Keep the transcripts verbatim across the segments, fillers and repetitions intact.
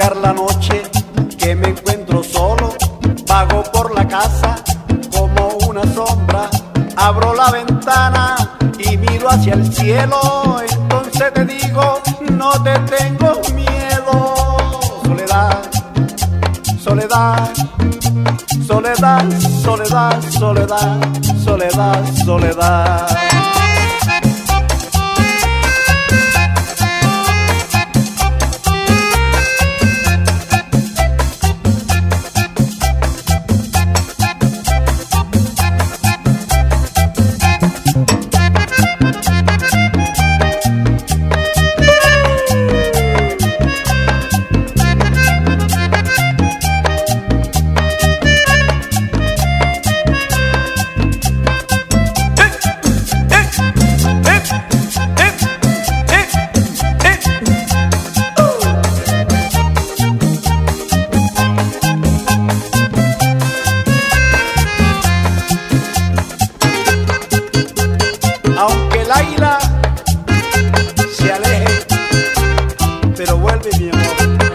llegar la noche que me encuentro solo, vago por la casa como una sombra, abro la ventana y miro hacia el cielo, entonces te digo, no te tengo miedo. Soledad, soledad, soledad, soledad, soledad, soledad, soledad. Aunque el águila se aleje, pero vuelve, mi amor.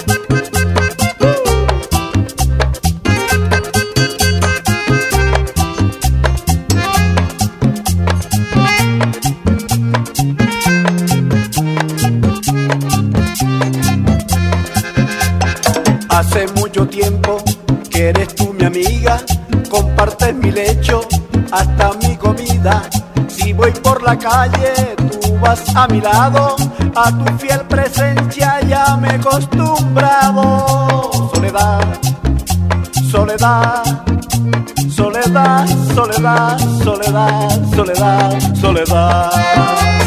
Hace mucho tiempo que eres tú mi amiga, compartes mi lecho, hasta mi comida. Si voy por la calle, tú vas a mi lado, a tu fiel presencia ya me he acostumbrado. Soledad, soledad, soledad, soledad, soledad, soledad, soledad.